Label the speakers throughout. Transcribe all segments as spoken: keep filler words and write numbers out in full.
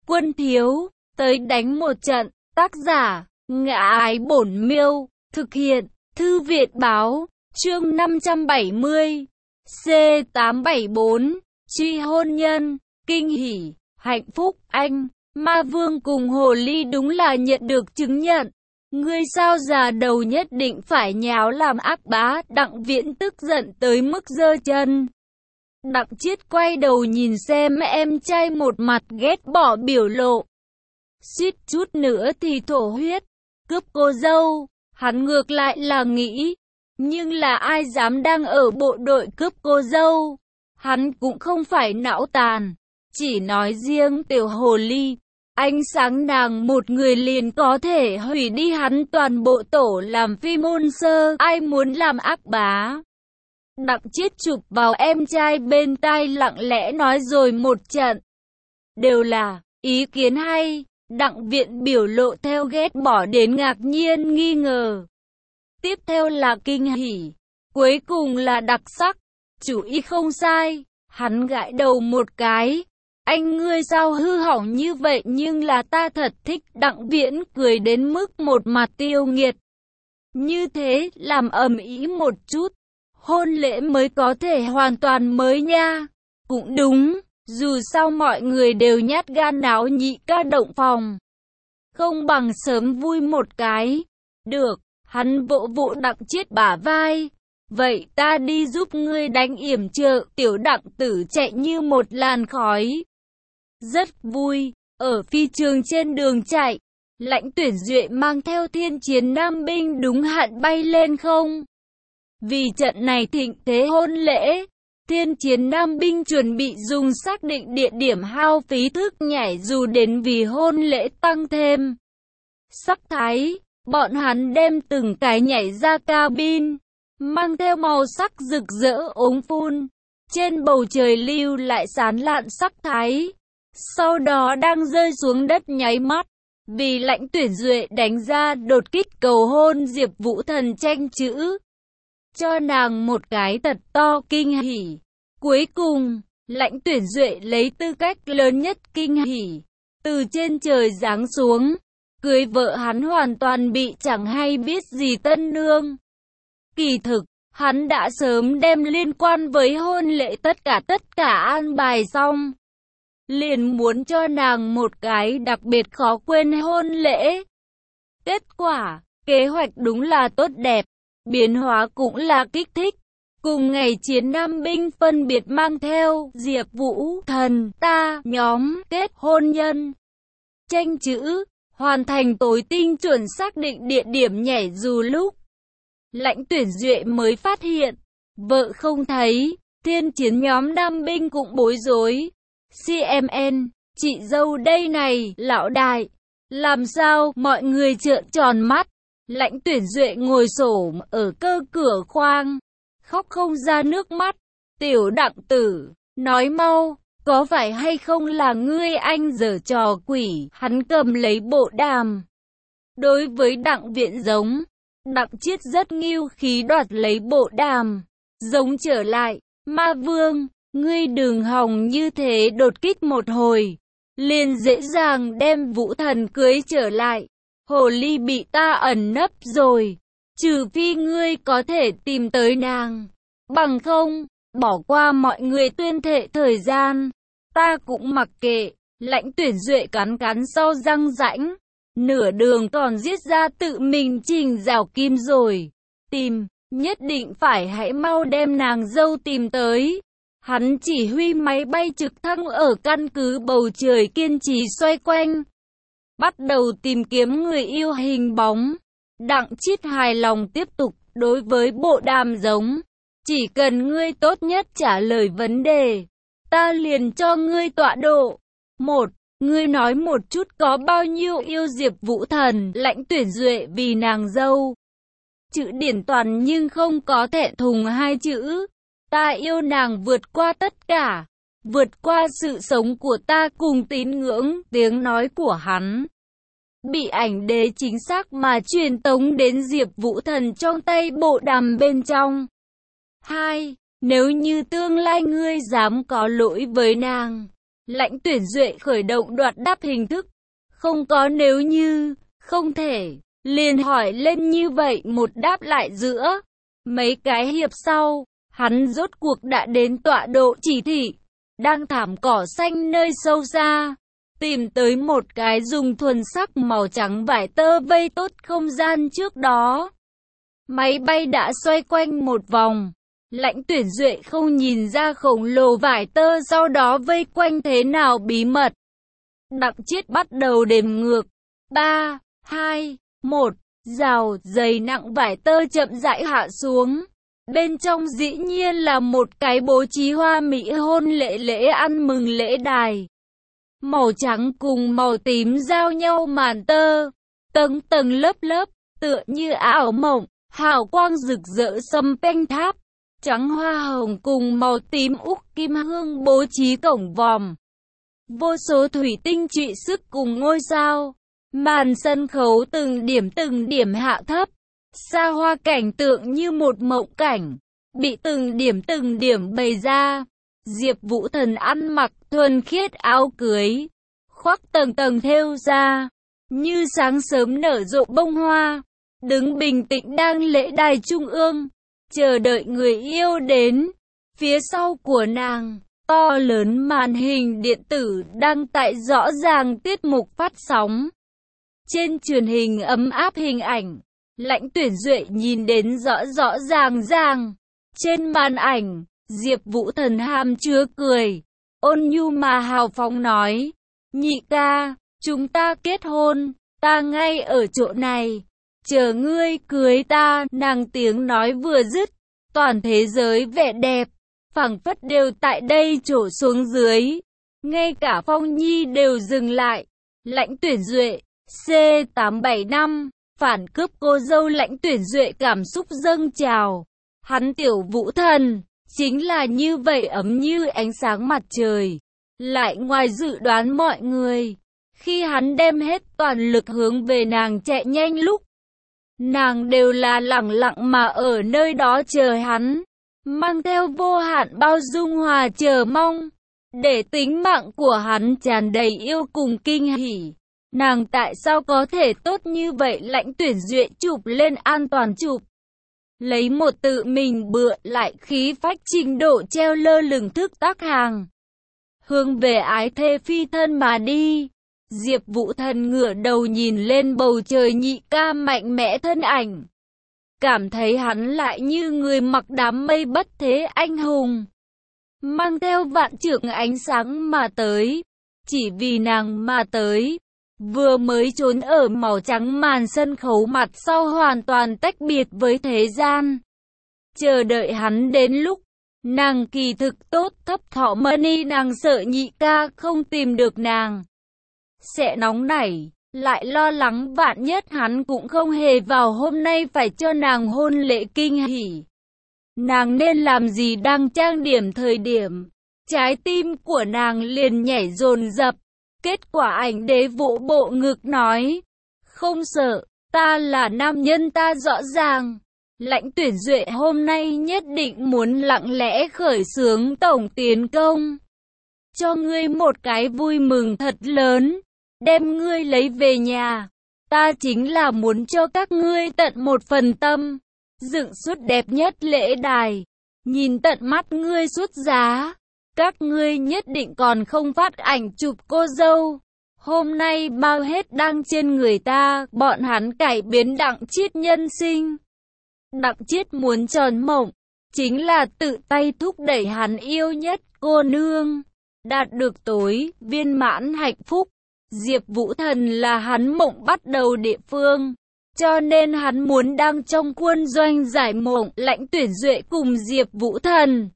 Speaker 1: Quân thiếu, tới đánh một trận. Tác giả, Ngã Ái Bổn Miêu. Thực hiện, Thư viện báo. Chương năm trăm bảy mươi. C tám bảy bốn. Truy hôn nhân. Kinh hỉ, hạnh phúc, anh. Ma Vương cùng Hồ Ly đúng là nhận được chứng nhận. Ngươi sao già đầu nhất định phải nháo làm ác bá. Đặng Viễn tức giận tới mức giơ chân. Đặng Chiết quay đầu nhìn xem em trai, một mặt ghét bỏ biểu lộ. Suýt chút nữa thì thổ huyết. Cướp cô dâu, hắn ngược lại là nghĩ. Nhưng là ai dám đang ở bộ đội cướp cô dâu. Hắn cũng không phải não tàn. Chỉ nói riêng Tiểu Hồ Ly, ánh sáng nàng một người liền có thể hủy đi hắn toàn bộ tổ làm phi môn sơ. Ai muốn làm ác bá? Đặng Chiết chụp vào em trai bên tai lặng lẽ nói rồi một trận. Đều là ý kiến hay. Đặng Viện biểu lộ theo ghét bỏ đến ngạc nhiên nghi ngờ. Tiếp theo là kinh hỉ. Cuối cùng là đặc sắc. Chủ ý không sai. Hắn gãi đầu một cái. Anh ngươi sao hư hỏng như vậy, nhưng là ta thật thích. Đặng Viễn cười đến mức một mặt tiêu nghiệt. Như thế làm ầm ĩ một chút, hôn lễ mới có thể hoàn toàn mới nha. Cũng đúng, dù sao mọi người đều nhát gan náo nhị ca động phòng. Không bằng sớm vui một cái. Được, hắn vỗ vỗ Đặng Chiết bả vai. Vậy ta đi giúp ngươi đánh yểm trợ. Tiểu Đặng Tử chạy như một làn khói. Rất vui, ở phi trường trên đường chạy, Lãnh Tuyển Duệ mang theo Thiên Chiến Nam binh đúng hạn bay lên không. Vì trận này thịnh thế hôn lễ, Thiên Chiến Nam binh chuẩn bị dùng xác định địa điểm hao phí thức nhảy dù đến vì hôn lễ tăng thêm sắc thái. Bọn hắn đem từng cái nhảy ra cabin, mang theo màu sắc rực rỡ ống phun, trên bầu trời lưu lại sán lạn sắc thái. Sau đó đang rơi xuống đất nháy mắt, vì Lãnh Tuyển Duệ đánh ra đột kích cầu hôn Diệp Vũ Thần tranh chữ, cho nàng một cái thật to kinh hỉ. Cuối cùng, Lãnh Tuyển Duệ lấy tư cách lớn nhất kinh hỉ, từ trên trời giáng xuống, cưới vợ hắn hoàn toàn bị chẳng hay biết gì tân nương. Kỳ thực, hắn đã sớm đem liên quan với hôn lễ tất cả tất cả an bài xong. Liền muốn cho nàng một cái đặc biệt khó quên hôn lễ. Kết quả, kế hoạch đúng là tốt đẹp, biến hóa cũng là kích thích. Cùng ngày Chiến Nam binh phân biệt mang theo Diệp Vũ Thần ta nhóm kết hôn nhân. Tranh chữ, hoàn thành tối tinh chuẩn xác định địa điểm nhảy dù lúc Lãnh Tuyển Duệ mới phát hiện, vợ không thấy. Thiên Chiến nhóm Nam binh cũng bối rối. xê em en, chị dâu đây này, lão đại. Làm sao mọi người trợn tròn mắt. Lãnh Tuyển Duệ ngồi xổm ở cơ cửa khoang, khóc không ra nước mắt. Tiểu Đặng Tử, nói mau, có phải hay không là ngươi anh giở trò quỷ. Hắn cầm lấy bộ đàm. Đối với Đặng Viễn giống, Đặng Chiết rất nghêu khí đoạt lấy bộ đàm, giống trở lại. Ma Vương, ngươi đừng hòng như thế đột kích một hồi, liền dễ dàng đem Vũ Thần cưới trở lại. Hồ Ly bị ta ẩn nấp rồi, trừ phi ngươi có thể tìm tới nàng. Bằng không, bỏ qua mọi người tuyên thệ thời gian, ta cũng mặc kệ. Lãnh Tuyển Duệ cắn cắn sau răng rãnh, nửa đường còn giết ra tự mình trình rào kim rồi. Tìm, nhất định phải hãy mau đem nàng dâu tìm tới. Hắn chỉ huy máy bay trực thăng ở căn cứ bầu trời kiên trì xoay quanh, bắt đầu tìm kiếm người yêu hình bóng. Đặng Chiết hài lòng tiếp tục đối với bộ đàm giống. Chỉ cần ngươi tốt nhất trả lời vấn đề, ta liền cho ngươi tọa độ. Một, ngươi nói một chút có bao nhiêu yêu Diệp Vũ Thần. Lãnh Tuyển Duệ vì nàng dâu, chữ điển toàn nhưng không có thẹn thùng hai chữ. Ta yêu nàng vượt qua tất cả, vượt qua sự sống của ta cùng tín ngưỡng. Tiếng nói của hắn bị ảnh đế chính xác mà truyền tống đến Diệp Vũ Thần trong tay bộ đàm bên trong. Hai, nếu như tương lai ngươi dám có lỗi với nàng, Lãnh Tuyển Duệ khởi động đoạt đáp hình thức. Không có nếu như, không thể, liền hỏi lên như vậy một đáp lại giữa. Mấy cái hiệp sau, hắn rốt cuộc đã đến tọa độ chỉ thị, đang thảm cỏ xanh nơi sâu xa, tìm tới một cái dùng thuần sắc màu trắng vải tơ vây tốt không gian trước đó. Máy bay đã xoay quanh một vòng. Lãnh Tuyển Duệ không nhìn ra khổng lồ vải tơ sau đó vây quanh thế nào bí mật. Đặng Chiết bắt đầu đếm ngược. ba, hai, một, rào dày nặng vải tơ chậm rãi hạ xuống. Bên trong dĩ nhiên là một cái bố trí hoa mỹ hôn lễ lễ ăn mừng lễ đài. Màu trắng cùng màu tím giao nhau màn tơ, tầng tầng lớp lớp, tựa như ảo mộng, hào quang rực rỡ sâm panh tháp. Trắng hoa hồng cùng màu tím úc kim hương bố trí cổng vòm. Vô số thủy tinh trụy sức cùng ngôi sao. Màn sân khấu từng điểm từng điểm hạ thấp. Xa hoa cảnh tượng như một mộng cảnh, bị từng điểm từng điểm bày ra. Diệp Vũ Thần ăn mặc thuần khiết áo cưới, khoác tầng tầng thêu ra, như sáng sớm nở rộ bông hoa, đứng bình tĩnh đang lễ đài trung ương, chờ đợi người yêu đến. Phía sau của nàng, to lớn màn hình điện tử đăng tải rõ ràng tiết mục phát sóng. Trên truyền hình ấm áp hình ảnh, Lãnh Tuyển Duệ nhìn đến rõ rõ ràng ràng. Trên màn ảnh, Diệp Vũ Thần hàm chứa cười, ôn nhu mà hào phóng nói, nhị ca, chúng ta kết hôn, ta ngay ở chỗ này, chờ ngươi cưới ta. Nàng tiếng nói vừa dứt, toàn thế giới vẻ đẹp, phảng phất đều tại đây trổ xuống dưới, ngay cả Phong Nhi đều dừng lại. Lãnh Tuyển Duệ, C tám bảy năm, phản cướp cô dâu. Lãnh Tuyển Duệ cảm xúc dâng trào, hắn Tiểu Vũ Thần chính là như vậy ấm như ánh sáng mặt trời, lại ngoài dự đoán mọi người. Khi hắn đem hết toàn lực hướng về nàng chạy nhanh lúc, nàng đều là lẳng lặng mà ở nơi đó chờ hắn, mang theo vô hạn bao dung hòa chờ mong, để tính mạng của hắn tràn đầy yêu cùng kinh hỉ. Nàng tại sao có thể tốt như vậy? Lãnh Tuyển Duệ chụp lên an toàn chụp, lấy một tự mình bựa lại khí phách trình độ treo lơ lửng thức tác hàng, hướng về ái thê phi thân mà đi. Diệp Vũ Thần ngửa đầu nhìn lên bầu trời nhị ca mạnh mẽ thân ảnh, cảm thấy hắn lại như người mặc đám mây bất thế anh hùng, mang theo vạn trượng ánh sáng mà tới, chỉ vì nàng mà tới. Vừa mới trốn ở màu trắng màn sân khấu mặt sau hoàn toàn tách biệt với thế gian, chờ đợi hắn đến lúc. Nàng kỳ thực tốt thấp thọ mani, nàng sợ nhị ca không tìm được nàng sẽ nóng nảy, lại lo lắng vạn nhất hắn cũng không hề vào hôm nay phải cho nàng hôn lễ kinh hỉ. Nàng nên làm gì? Đang trang điểm thời điểm, trái tim của nàng liền nhảy dồn dập. Kết quả ảnh đế vỗ bộ ngực nói, không sợ, ta là nam nhân, ta rõ ràng. Lãnh Tuyển Duệ hôm nay nhất định muốn lặng lẽ khởi xướng tổng tiến công, cho ngươi một cái vui mừng thật lớn, đem ngươi lấy về nhà. Ta chính là muốn cho các ngươi tận một phần tâm, dựng suốt đẹp nhất lễ đài, nhìn tận mắt ngươi xuất giá. Các ngươi nhất định còn không phát ảnh chụp cô dâu, hôm nay bao hết đăng trên người ta. Bọn hắn cải biến Đặng Chiết nhân sinh. Đặng Chiết muốn tròn mộng, chính là tự tay thúc đẩy hắn yêu nhất cô nương, đạt được tối viên mãn hạnh phúc. Diệp Vũ Thần là hắn mộng bắt đầu địa phương, cho nên hắn muốn đang trong quân doanh giải mộng. Lãnh Tuyển Duệ cùng Diệp Vũ Thần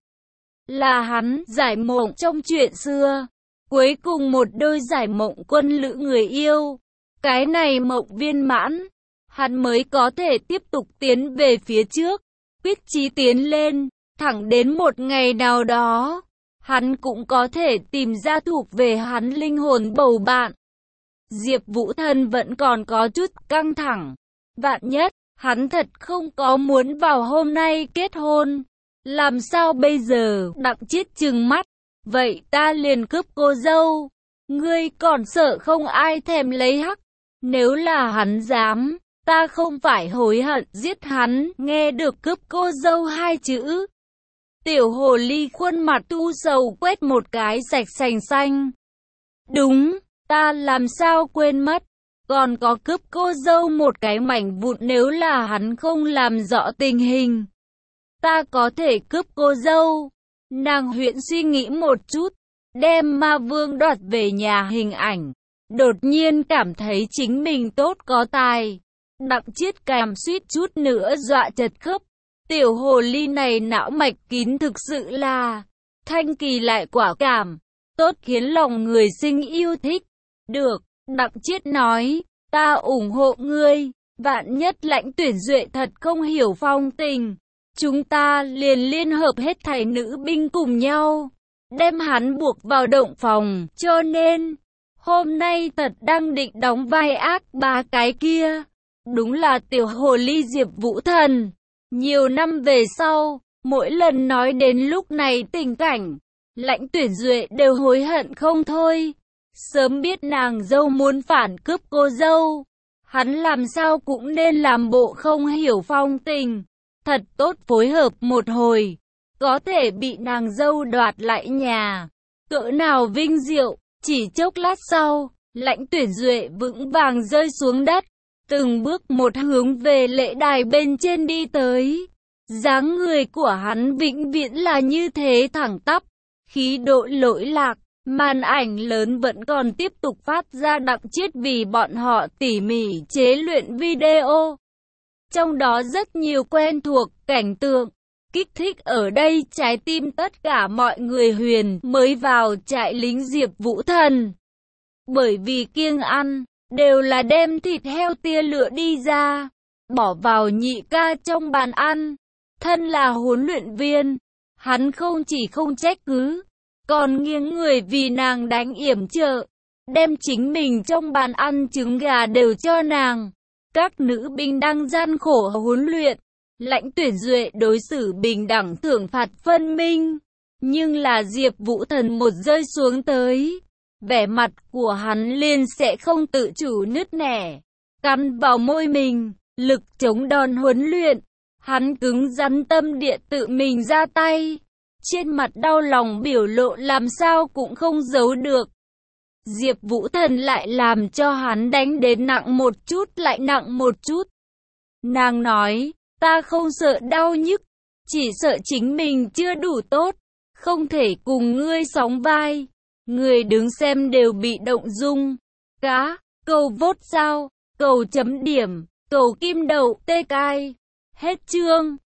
Speaker 1: là hắn giải mộng trong chuyện xưa, cuối cùng một đôi giải mộng quân lữ người yêu. Cái này mộng viên mãn, hắn mới có thể tiếp tục tiến về phía trước, quyết chí tiến lên, thẳng đến một ngày nào đó, hắn cũng có thể tìm ra thuộc về hắn linh hồn bầu bạn. Diệp Vũ Thần vẫn còn có chút căng thẳng, vạn nhất, hắn thật không có muốn vào hôm nay kết hôn. Làm sao bây giờ? Đặng Chiết trừng mắt, vậy ta liền cướp cô dâu. Ngươi còn sợ không ai thèm lấy hắc? Nếu là hắn dám, ta không phải hối hận giết hắn. Nghe được cướp cô dâu hai chữ, tiểu hồ ly khuôn mặt tu sầu quét một cái sạch sành xanh. Đúng, ta làm sao quên mất, còn có cướp cô dâu một cái mảnh vụn. Nếu là hắn không làm rõ tình hình, ta có thể cướp cô dâu. Nàng Huyễn suy nghĩ một chút, đem ma vương đoạt về nhà hình ảnh. Đột nhiên cảm thấy chính mình tốt có tài. Đặng Chiết cảm suýt chút nữa dọa chật khớp. Tiểu hồ ly này não mạch kín thực sự là thanh kỳ lại quả cảm, tốt khiến lòng người sinh yêu thích. Được, Đặng Chiết nói, ta ủng hộ ngươi. Vạn nhất Lãnh Tuyển Duệ thật không hiểu phong tình, chúng ta liền liên hợp hết thảy nữ binh cùng nhau, đem hắn buộc vào động phòng. Cho nên, hôm nay thật đang định đóng vai ác bá cái kia. Đúng là tiểu hồ ly Diệp Vũ Thần. Nhiều năm về sau, mỗi lần nói đến lúc này tình cảnh, Lãnh Tuyển Duệ đều hối hận không thôi. Sớm biết nàng dâu muốn phản cướp cô dâu, hắn làm sao cũng nên làm bộ không hiểu phong tình. Thật tốt phối hợp một hồi, có thể bị nàng dâu đoạt lại nhà. Cỡ nào vinh diệu. Chỉ chốc lát sau, Lãnh Tuyển Duệ vững vàng rơi xuống đất, từng bước một hướng về lễ đài bên trên đi tới. Dáng người của hắn vĩnh viễn là như thế thẳng tắp, khí độ lỗi lạc. Màn ảnh lớn vẫn còn tiếp tục phát ra. Đặng Chiết vì bọn họ tỉ mỉ chế luyện video, trong đó rất nhiều quen thuộc cảnh tượng, kích thích ở đây trái tim tất cả mọi người. Huyền mới vào trại lính Diệp Vũ Thần, bởi vì kiêng ăn, đều là đem thịt heo tia lửa đi ra, bỏ vào nhị ca trong bàn ăn. Thân là huấn luyện viên, hắn không chỉ không trách cứ, còn nghiêng người vì nàng đánh yểm trợ, đem chính mình trong bàn ăn trứng gà đều cho nàng. Các nữ binh đang gian khổ huấn luyện, Lãnh Tuyển Duệ đối xử bình đẳng thưởng phạt phân minh. Nhưng là Diệp Vũ Thần một rơi xuống tới, vẻ mặt của hắn liền sẽ không tự chủ nứt nẻ, cắn vào môi mình, lực chống đòn huấn luyện. Hắn cứng rắn tâm địa tự mình ra tay, trên mặt đau lòng biểu lộ làm sao cũng không giấu được. Diệp Vũ Thần lại làm cho hắn đánh đến nặng một chút lại nặng một chút. Nàng nói, ta không sợ đau nhức, chỉ sợ chính mình chưa đủ tốt, không thể cùng ngươi sóng vai. Người đứng xem đều bị động dung. Cá, cầu vốt sao, cầu chấm điểm, cầu kim đậu, tê cai. Hết chương.